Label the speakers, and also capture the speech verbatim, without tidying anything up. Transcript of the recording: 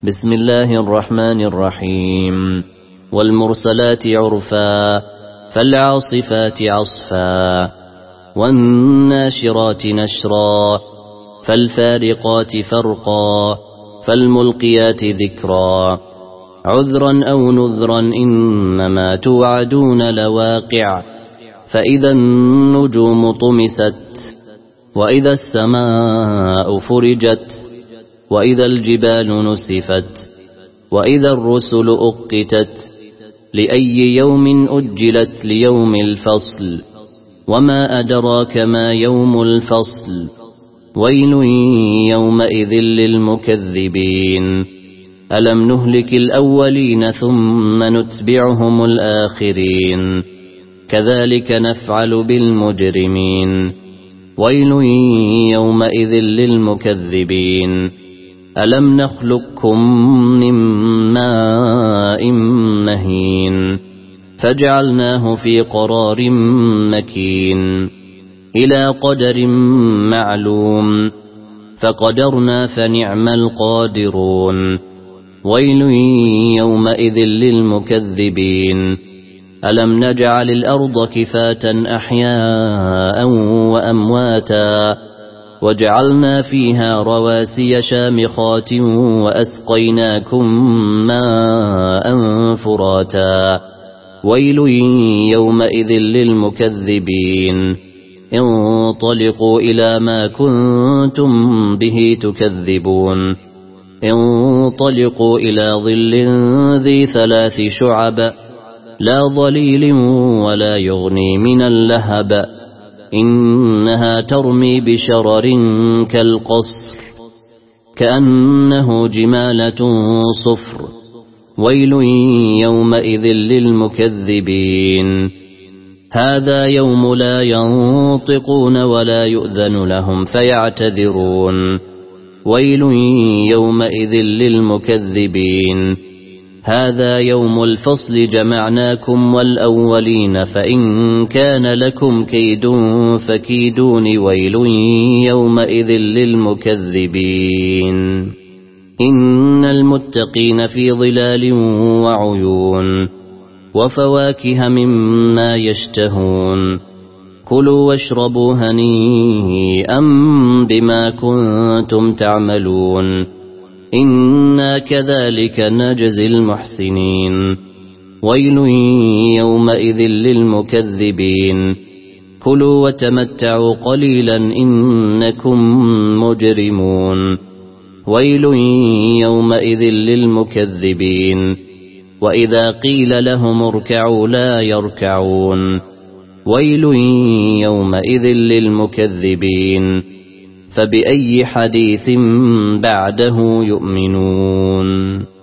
Speaker 1: بسم الله الرحمن الرحيم. والمرسلات عرفا فالعاصفات عصفا والناشرات نشرا فالفارقات فرقا فالملقيات ذكرا عذرا أو نذرا إنما توعدون لواقع فإذا النجوم طمست وإذا السماء فرجت وإذا الجبال نسفت وإذا الرسل أقتت لأي يوم أجلت ليوم الفصل وما أدراك ما يوم الفصل ويل يومئذ للمكذبين ألم نهلك الأولين ثم نتبعهم الآخرين كذلك نفعل بالمجرمين ويل يومئذ للمكذبين ألم نخلقكم من ماء مهين فجعلناه في قرار مكين إلى قدر معلوم فقدرنا فنعم القادرون ويل يومئذ للمكذبين ألم نجعل الأرض كفاة أحياء وأمواتا وجعلنا فيها رواسي شامخات وأسقيناكم ماء فراتا ويل يومئذ للمكذبين انطلقوا إلى ما كنتم به تكذبون انطلقوا إلى ظل ذي ثلاث شعب لا ظليل ولا يغني من اللهب إنها ترمي بشرر كالقصر كأنه جمالة صفر ويل يومئذ للمكذبين هذا يوم لا ينطقون ولا يؤذن لهم فيعتذرون ويل يومئذ للمكذبين هذا يوم الفصل جمعناكم والأولين فإن كان لكم كيد فكيدون ويل يومئذ للمكذبين إن المتقين في ظلال وعيون وفواكه مما يشتهون كلوا واشربوا هنيئا بما كنتم تعملون إنا كذلك نجزي المحسنين ويل يومئذ للمكذبين كلوا وتمتعوا قليلا إنكم مجرمون ويل يومئذ للمكذبين وإذا قيل لهم اركعوا لا يركعون ويل يومئذ للمكذبين فبأي حديث بعده يؤمنون